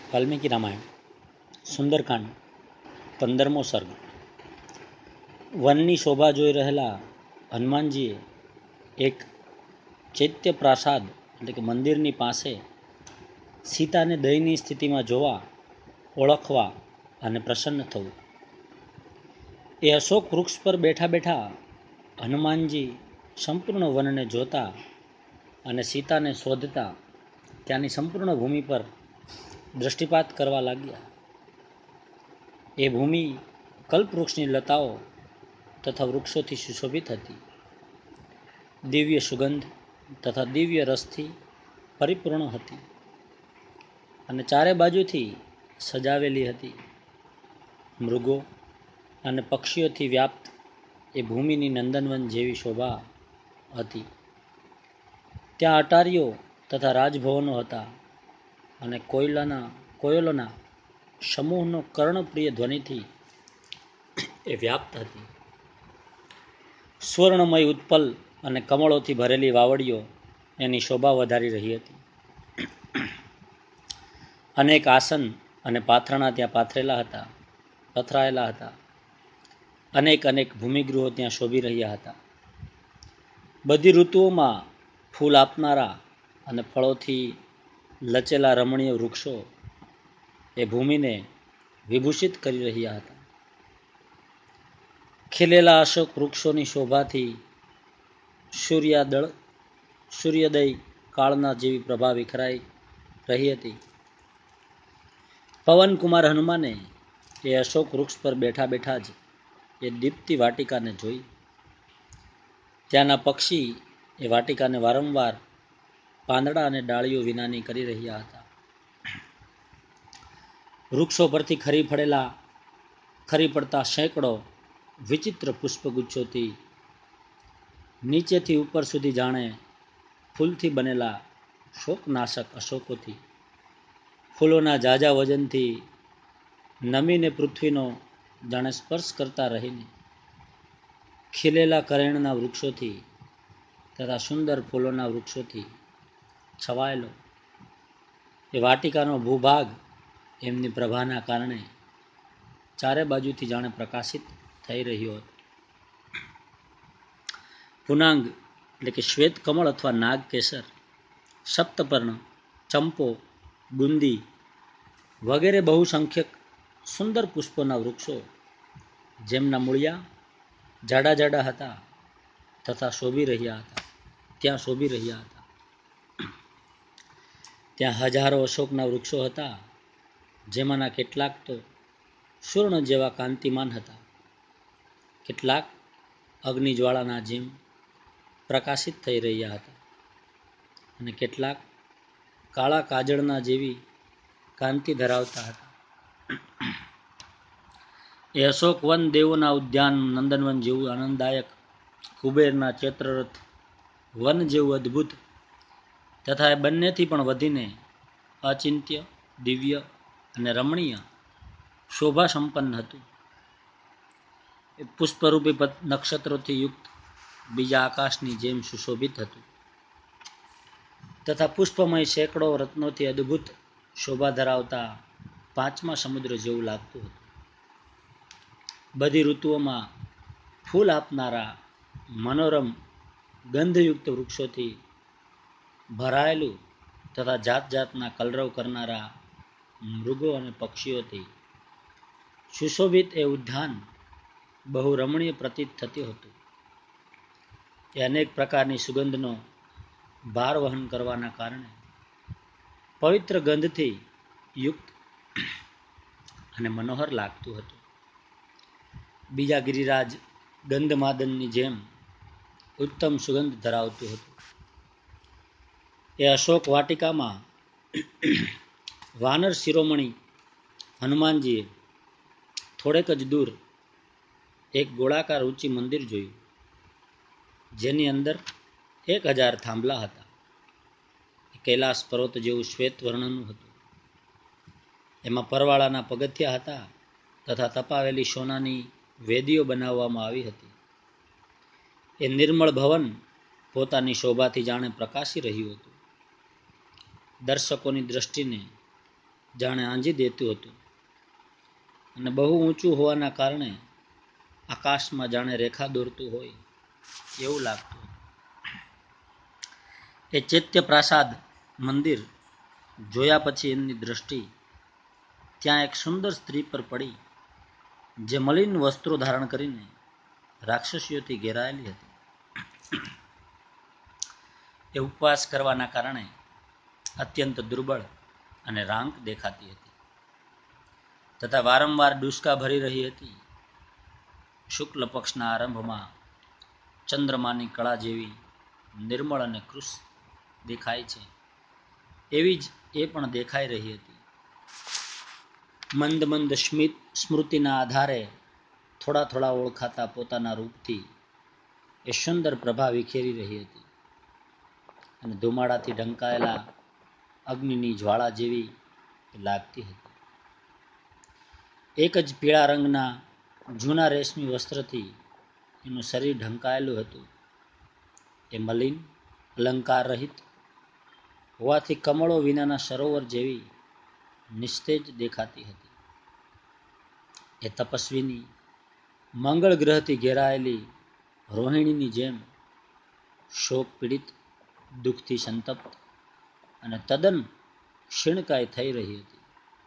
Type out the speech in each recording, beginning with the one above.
વાલ્મીકી રામાયણ સુંદરકાંડ 15મો સર્ગ. વનની શોભા જોઈ રહેલા હનુમાનજીએ એક ચૈત્ય પ્રાસાદ એટલે કે મંદિરની પાસે સીતાને દયનીય સ્થિતિમાં જોવા, ઓળખવા અને પ્રસન્ન થવું. એ અશોક વૃક્ષ પર બેઠા બેઠા હનુમાનજી સંપૂર્ણ વનને જોતા અને સીતાને શોધતા ત્યાંની સંપૂર્ણ ભૂમિ પર દૃષ્ટિપાત કરવા લાગ્યા. એ ભૂમિ કલ્પવૃક્ષની લતાઓ તથા વૃક્ષોથી સુશોભિત હતી. દિવ્ય સુગંધ તથા દિવ્ય રસથી પરિપૂર્ણ હતી અને ચારે બાજુથી સજાવેલી હતી. મૃગો અને પક્ષીઓથી વ્યાપ્ત એ ભૂમિની નંદનવન જેવી શોભા હતી. ત્યાં અટારીઓ તથા રાજભવનો હતા અને કોયલોના સમૂહનો કર્ણપ્રિય ધ્વનિથી એ વ્યાપ્ત હતી. સ્વર્ણમય ઉત્પલ અને કમળોથી ભરેલી વાવડીઓ એની શોભા વધારી રહી હતી. અનેક આસન અને પાથરણા ત્યાં પથરાયેલા હતા. અનેક ભૂમિગૃહો ત્યાં શોભી રહ્યા હતા. બધી ઋતુઓમાં ફૂલ આપનારા અને ફળોથી લચેલા રમણીય વૃક્ષો એ ભૂમિને વિભૂષિત કરી રહ્યા હતા. ખીલેલા અશોક વૃક્ષોની શોભાથી સૂર્યોદય કાળના જેવી પ્રભા વિખરાઈ રહી હતી. પવનકુમાર હનુમાને એ અશોક વૃક્ષ પર બેઠા બેઠા જ એ દીપ્તિ વાટિકાને જોઈ. ત્યાંના પક્ષી એ વાટિકાને વારંવાર પાંદડા અને ડાળીઓ વિનાની કરી રહ્યા હતા. વૃક્ષો પરથી ખરી પડતા સેંકડો વિચિત્ર પુષ્પગુચ્છોથી નીચેથી ઉપર સુધી જાણે ફૂલથી બનેલા શોકનાશક અશોકોથી ફૂલોના ઝાઝા વજનથી નમીને પૃથ્વીનો જાણે સ્પર્શ કરતા રહીને ખીલેલા કરેણના વૃક્ષોથી તથા સુંદર ફૂલોના વૃક્ષોથી છવાયેલો એ વાટિકાનો ભૂભાગ એમની પ્રભાના કારણે ચારે બાજુથી જાણે પ્રકાશિત થઈ રહ્યો હતો. પુનાંગ એટલે કે શ્વેત કમળ અથવા નાગકેસર, સપ્તપર્ણ, ચંપો, ગુંદી વગેરે બહુસંખ્યક સુંદર પુષ્પોના વૃક્ષો જેમના મૂળિયા જાડા હતા તથા શોભી રહ્યા હતા. ત્યાં હજારો અશોકના વૃક્ષો હતા, જેમાંના કેટલાક તો સુવર્ણ જેવા કાંતિમાન હતા, કેટલાક અગ્નિજ્વાળાના જેમ પ્રકાશિત થઈ રહ્યા હતા અને કેટલાક કાળા કાજળના જેવી કાંતિ ધરાવતા હતા. એ અશોક વન દેવોના ઉદ્યાન નંદનવન જેવું આનંદદાયક, કુબેરના ચૈત્રરથ વન જેવું અદ્ભુત તથા એ બંનેથી પણ વધીને અચિંત્ય, દિવ્ય અને રમણીય શોભા સંપન્ન હતું. એ પુષ્પરૂપી નક્ષત્રોથી યુક્ત બીજા આકાશની જેમ સુશોભિત હતું તથા પુષ્પમય સેંકડો રત્નોથી અદ્ભુત શોભા ધરાવતા પાંચમા સમુદ્ર જેવું લાગતું હતું. બધી ઋતુઓમાં ફૂલ આપનારા મનોરમ ગંધયુક્ત વૃક્ષોથી ભરાયેલું તથા જાતના કલરવ કરનારા મૃગો અને પક્ષીઓથી સુશોભિત એ ઉદ્યાન બહુ રમણીય પ્રતીત થતું હતું. એ અનેક પ્રકારની સુગંધનો ભાર વહન કરવાના કારણે પવિત્ર ગંધથી યુક્ત અને મનોહર લાગતું હતું. બીજા ગિરિરાજ ગંધમાદનની જેમ ઉત્તમ સુગંધ ધરાવતું હતું. એ અશોક વાટિકામાં વાનર શિરોમણી હનુમાનજીએ થોડેક જ દૂર એક ગોળાકાર ઊંચી મંદિર જોયું, જેની અંદર 1000 થાંભલા હતા. કૈલાસ પર્વત જેવું શ્વેત વર્ણનું હતું. એમાં પરવાળાના પગથિયા હતા તથા તપાવેલી સોનાની વેદીઓ બનાવવામાં આવી હતી. એ નિર્મળ ભવન પોતાની શોભાથી જાણે પ્રકાશી રહ્યું હતું. દર્શકોની દ્રષ્ટિને જાણે આંજી દેતું હતું અને બહુ ઊંચું હોવાના કારણે આકાશમાં જાણે રેખા દોરતું હોય એવું લાગતું. એ ચૈત્ય પ્રાસાદ મંદિર જોયા પછી એમની દ્રષ્ટિ ત્યાં એક સુંદર સ્ત્રી પર પડી, જે મલિન વસ્ત્રો ધારણ કરીને રાક્ષસીઓથી ઘેરાયેલી હતી. એ ઉપવાસ કરવાના કારણે અત્યંત દુર્બળ અને રાંક દેખાતી હતી તથા વારંવાર ડુસકા ભરી રહી હતી. શુક્લ પક્ષના આરંભમાં ચંદ્રમાની કળા જેવી નિર્મળ અને કૃશ દેખાય છે એવી જ એ પણ દેખાઈ રહી હતી. મંદ મંદ સ્મૃતિના આધારે થોડા થોડા ઓળખાતા પોતાના રૂપથી એ સુંદર પ્રભા વિખેરી રહી હતી અને ધુમાડાથી ઢંકાયેલા અગ્નિની જ્વાળા જેવી લાગતી હતી. એક જ પીળા રંગના જૂના રેશમી વસ્ત્રથી એનું શરીર ઢંકાયેલું હતું. એ મલિન, અલંકાર રહિત હોવાથી કમળો વિનાના સરોવર જેવી નિસ્તેજ દેખાતી હતી. એ તપસ્વીની મંગળ ગ્રહથી ઘેરાયેલી રોહિણીની જેમ શોક પીડિત, દુઃખથી સંતપ્ત અને તદ્દન ક્ષીણકાય થઈ રહી હતી.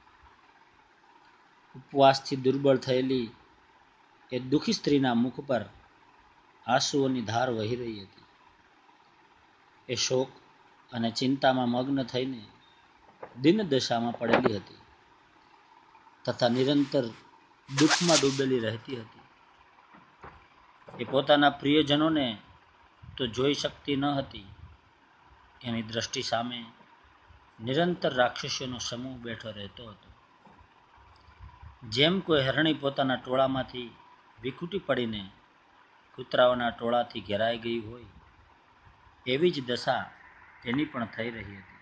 ઉપવાસથી દુર્બળ થયેલી એ દુઃખી સ્ત્રીના મુખ પર આંસુઓની ધાર વહી રહી હતી. એ શોક અને ચિંતામાં મગ્ન થઈને દિન દશામાં પડેલી હતી તથા નિરંતર દુઃખમાં ડૂબેલી રહેતી હતી. એ પોતાના પ્રિયજનોને તો જોઈ શકતી ન હતી. એની દ્રષ્ટિ સામે નિરંતર રાક્ષસીઓનો સમૂહ બેઠો રહેતો હતો. જેમ કોઈ હરણી પોતાના ટોળામાંથી વિખૂટી પડીને કૂતરાઓના ટોળાથી ઘેરાઈ ગઈ હોય એવી જ દશા તેની પણ થઈ રહી હતી.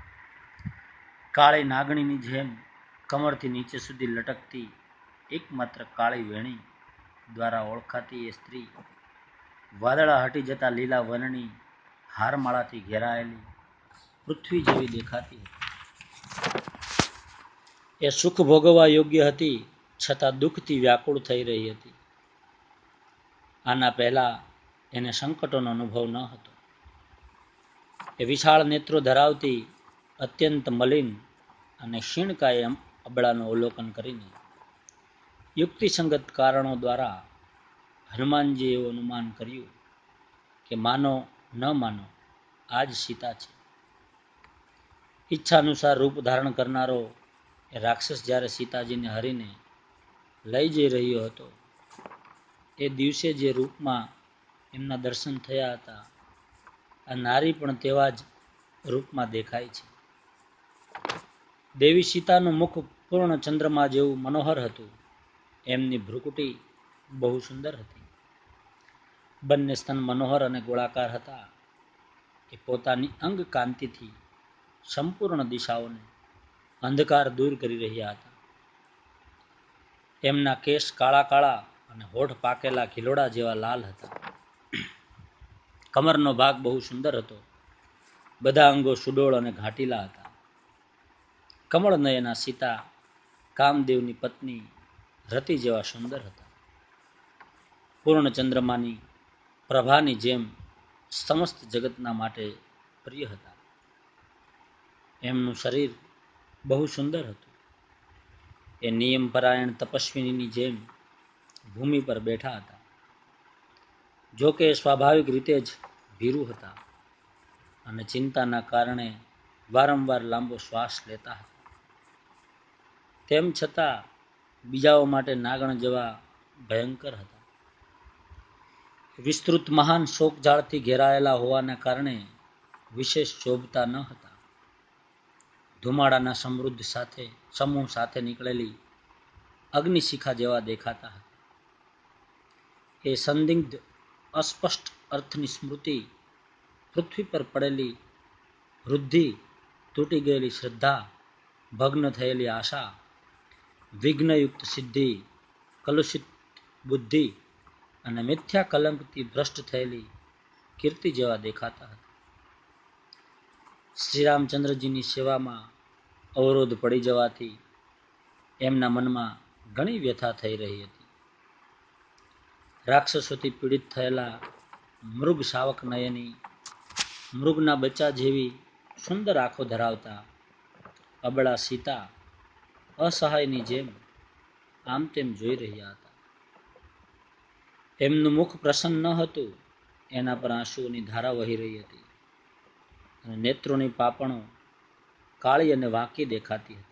કાળી નાગણીની જેમ કમરથી નીચે સુધી લટકતી એકમાત્ર કાળી વેણી દ્વારા ઓળખાતી એ સ્ત્રી વાદળા હટી જતા લીલા વનની હારમાળાથી ઘેરાયેલી પૃથ્વી જેવી દેખાતી હતી. એ સુખ ભોગવવા યોગ્ય હતી છતાં દુઃખથી વ્યાકુળ થઈ રહી હતી. આના પહેલા એને સંકટોનો અનુભવ ન હતો. એ વિશાળ નેત્રો ધરાવતી અત્યંત મલિન અને ક્ષીણકાય અબળાનું અવલોકન કરીને યુક્તિસંગત કારણો દ્વારા હનુમાનજીએ એવું અનુમાન કર્યું કે માનો ન માનો આ જ સીતા છે. ઈચ્છાનુસાર રૂપ ધારણ કરનારો એ રાક્ષસ જ્યારે સીતાજીને હરીને લઈ જઈ રહ્યો હતો એ દિવસે જે રૂપમાં એમના દર્શન થયા હતા આ નારી પણ તેવા જ રૂપમાં દેખાય છે. દેવી સીતાનું મુખ પૂર્ણ ચંદ્રમા જેવું મનોહર હતું. એમની ભ્રુકુટી બહુ સુંદર હતી. બંને સ્તન મનોહર અને ગોળાકાર હતા. એ પોતાની અંગ કાંતિથી સંપૂર્ણ દિશાઓને અંધકાર દૂર કરી રહ્યા હતા. એમના કેશ કાળા કાળા અને હોઠ પાકેલા ઘિલોડા જેવા લાલ હતા. કમરનો ભાગ બહુ સુંદર હતો. બધા અંગો સુડોળ અને ઘાટીલા હતા. કમળ નયના સીતા કામદેવની પત્ની રતિ જેવા સુંદર હતા. પૂર્ણ ચંદ્રમાની પ્રભાની જેમ સમસ્ત જગતના માટે પ્રિય હતા. એમનું શરીર બહુ સુંદર હતું. એ નિયમપરાયણ તપસ્વીની જેમ ભૂમિ પર બેઠા હતા. જોકે સ્વાભાવિક રીતે જ ભીરુ હતા અને ચિંતાના કારણે વારંવાર લાંબો શ્વાસ લેતા હતા. તેમ છતાં બીજાઓ માટે નાગણ જેવા ભયંકર હતા. વિસ્તૃત મહાન શોકજાળથી ઘેરાયેલા હોવાના કારણે વિશેષ શોભતા ન હતા. ધુમાડાના સમૃદ્ધ સમૂહ સાથે નીકળેલી અગ્નિશિખા જેવા દેખાતા હતા. એ સંદિગ્ધ અસ્પષ્ટ અર્થની સ્મૃતિ, પૃથ્વી પર પડેલી વૃદ્ધિ, તૂટી ગયેલી શ્રદ્ધા, ભગ્ન થયેલી આશા, વિઘ્નયુક્ત સિદ્ધિ, કલુષિત બુદ્ધિ અને મિથ્યા કલંકથી ભ્રષ્ટ થયેલી કીર્તિ જેવા દેખાતા હતા. શ્રી રામચંદ્રજીની સેવામાં અવરોધ પડી જવાથી એમના મનમાં ઘણી વ્યથા થઈ રહી હતી. રાક્ષસોથી પીડિત થયેલા મૃગ શાવક નયની, મૃગના બચ્ચા જેવી સુંદર આંખો ધરાવતા અબળા સીતા અસહાયની જેમ આમ તેમ જોઈ રહ્યા હતા. એમનું મુખ પ્રસન્ન ન હતું, એના પર આંસુઓની ધારા વહી રહી હતી અને નેત્રોની પાપણો કાળી અને વાંકી દેખાતી હતી.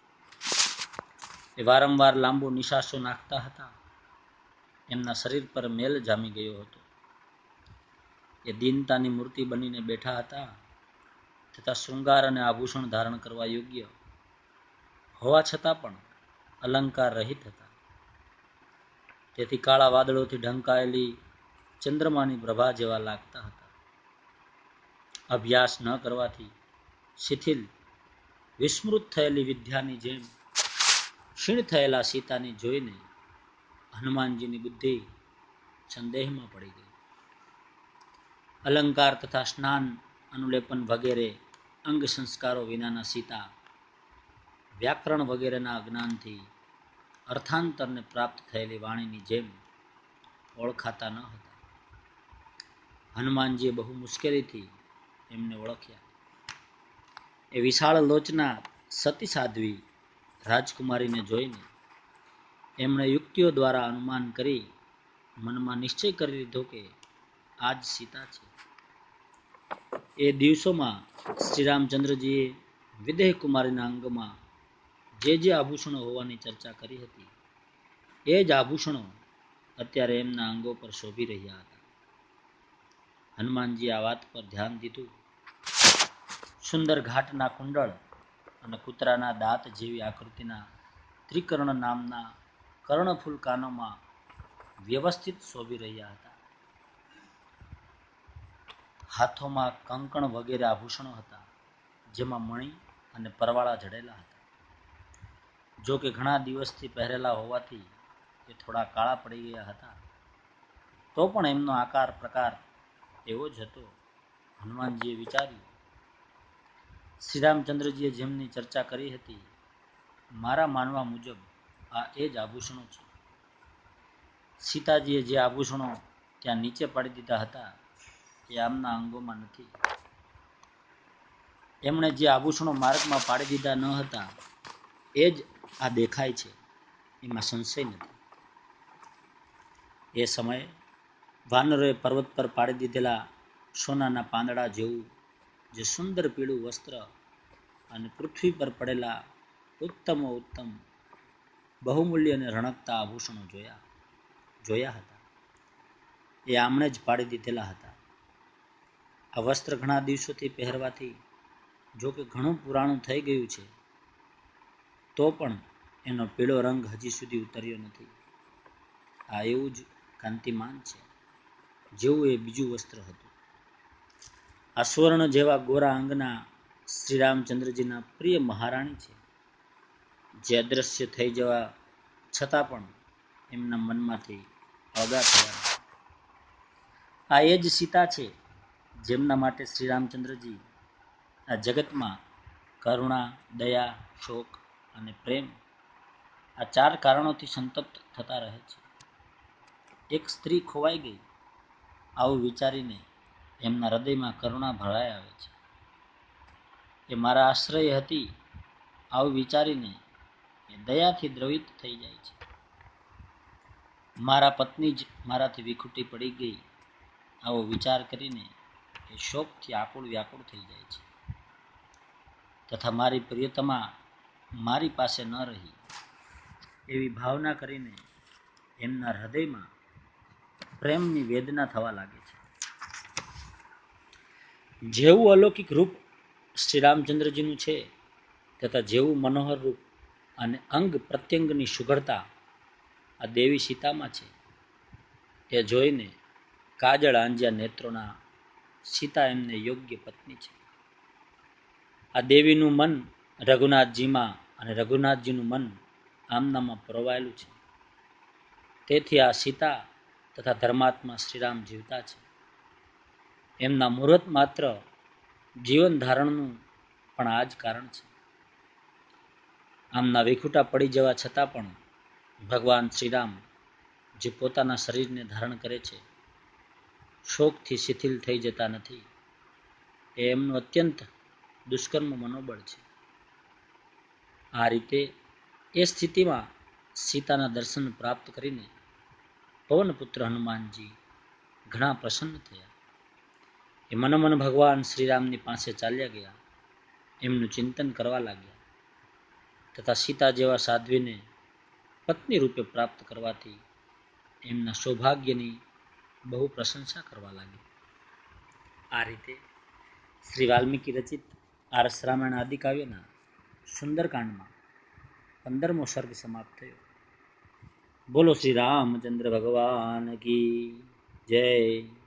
એ વારંવાર લાંબો નિશાસો નાખતા હતા. એમના શરીર પર મેલ જામી ગયો હતો. એ દીનતાની મૂર્તિ બનીને બેઠા હતા, તથા શૃંગાર અને આભૂષણ ધારણ કરવા યોગ્ય હોવા છતાં પણ અલંકાર રહિત હતા. તેથી કાળા વાદળોથી ઢંકાયેલી ચંદ્રમાની પ્રભા જેવા લાગતા હતા. અભ્યાસ ન કરવાથી શિથિલ વિસ્મૃત થયેલી વિદ્યાની જેમ ક્ષીણ થયેલા સીતાને જોઈને હનુમાનજીની બુદ્ધિ સંદેહમાં પડી ગઈ. અલંકાર તથા સ્નાન અનુલેપન વગેરે અંગ સંસ્કારો વિનાના સીતા વ્યાકરણ વગેરેના અજ્ઞાનથી અર્થાંતરને પ્રાપ્ત થયેલી વાણીની જેમ ઓળખાતા ન હતા. હનુમાનજીએ બહુ મુશ્કેલીથી એમને ઓળખ્યા. એ વિશાળ લોચના સતી સાધ્વી રાજકુમારીને જોઈને એમણે યુક્તિઓ દ્વારા અનુમાન કરી મનમાં નિશ્ચય કરી લીધો કે આ જ સીતા છે. એ દિવસોમાં શ્રી રામચંદ્રજીએ વિદેહ કુમારીના અંગમાં જે આભૂષણો હોવાની ચર્ચા કરી હતી, એ જ આભૂષણો અત્યારે એમના અંગો પર શોભી રહ્યા હતા. હનુમાનજી આ વાત પર ધ્યાન દીધું. સુંદર ઘાટના કુંડળ અને કૂતરાના દાંત જેવી આકૃતિના ત્રિકર્ણ નામના કર્ણફૂલ કાનોમાં વ્યવસ્થિત શોભી રહ્યા હતા. હાથોમાં કંકણ વગેરે આભૂષણો હતા, જેમાં મણી અને પરવાળા જડેલા હતા. જો કે ઘણા દિવસથી પહેરેલા હોવાથી એ થોડા કાળા પડી ગયા હતા, તો પણ એમનો આકાર પ્રકાર એવો જ હતો. હનુમાનજીએ વિચાર્યું, શ્રી રામચંદ્રજીએ જેમની ચર્ચા કરી હતી, મારા માનવા મુજબ આ એ જ આભૂષણો છે. સીતાજીએ જે આભૂષણો ત્યાં નીચે પાડી દીધા હતા, એ આમના અંગોમાં નથી. એમણે જે આભૂષણો માર્ગમાં પાડી દીધા ન હતા, એ જ આ દેખાય છે, એમાં સંશય નથી. એ સમયે વાનરોએ પર્વત પર પાડી દીધેલા સોનાના પાંદડા જેવું જે સુંદર પીળું વસ્ત્ર અને પૃથ્વી પર પડેલા ઉત્તમ બહુમૂલ્ય અને રણકતા આભૂષણો જોયા હતા. એ આમણે જ પાડી દીધેલા હતા. આ વસ્ત્ર ઘણા દિવસોથી પહેરવાથી જો કે ઘણું પુરાણું થઈ ગયું છે, તો પણ એનો પીળો રંગ હજી સુધી ઉતર્યો નથી. આ એવું જ કાંતિમાન છે, જેવું એ બીજું વસ્ત્ર હતું. આ સુવર્ણ જેવા ગોરા અંગના શ્રી રામચંદ્રજીના પ્રિય મહારાણી છે, જે અદ્રશ્ય થઈ જવા છતાં પણ એમના મનમાંથી અળગા થયા. આ એ જ સીતા છે, જેમના માટે શ્રી રામચંદ્રજી આ જગતમાં કરુણા, દયા, શોક અને પ્રેમ, આ 4 કારણોથી સંતપ્ત થતા રહે છે. એક સ્ત્રી ખોવાઈ ગઈ, આવું વિચારીને એમના હૃદયમાં કરુણા ભરાઈ આવે છે. એ મારા આશ્રય હતી, આવું વિચારીને એ દયાથી દ્રવિત થઈ જાય છે. મારા પત્ની જ મારાથી વિખૂટી પડી ગઈ, આવો વિચાર કરીને એ શોકથી આકુળ વ્યાકુળ થઈ જાય છે. તથા મારી પ્રિયતમા મારી પાસે ન રહી, એવી ભાવના કરીને એમના હૃદયમાં પ્રેમની વેદના થવા લાગે છે. જેવું અલૌકિક રૂપ શ્રી રામચંદ્રજીનું છે, તથા જેવું મનોહર રૂપ અને અંગ પ્રત્યંગની સુઘડતા આ દેવી સીતામાં છે, એ જોઈને કાજળ આંજ્યા નેત્રોના સીતા એમને યોગ્ય પત્ની છે. આ દેવીનું મન રઘુનાથજીમાં અને રઘુનાથજીનું મન આમનામાં પરોવાયેલું છે. તેથી આ સીતા તથા ધર્માત્મા શ્રીરામ જીવતા છે. એમના મુહૂર્ત માત્ર જીવન ધારણનું પણ આ જ કારણ છે. આમના વિખૂટા પડી જવા છતાં પણ ભગવાન શ્રીરામ જે પોતાના શરીરને ધારણ કરે છે, શોકથી શિથિલ થઈ જતા નથી. એ એમનું અત્યંત દુષ્કર્મ મનોબળ છે. આ રીતે એ સ્થિતિમાં સીતાના દર્શન પ્રાપ્ત કરીને પવનપુત્ર હનુમાનજી ઘણા પ્રસન્ન થયા. એ મનોમન ભગવાન શ્રીરામની પાસે ચાલ્યા ગયા, એમનું ચિંતન કરવા લાગ્યા તથા સીતા જેવા સાધ્વીને પત્ની રૂપે પ્રાપ્ત કરવાથી એમના સૌભાગ્યની બહુ પ્રશંસા કરવા લાગ્યા. આ રીતે શ્રી વાલ્મીકી રચિત આરસ રામાયણ આદિ કાવ્યના સુંદરકાંડમાં 15મો સર્ગ સમાપ્ત થયો. બોલો શ્રી રામચંદ્ર ભગવાન કી જય.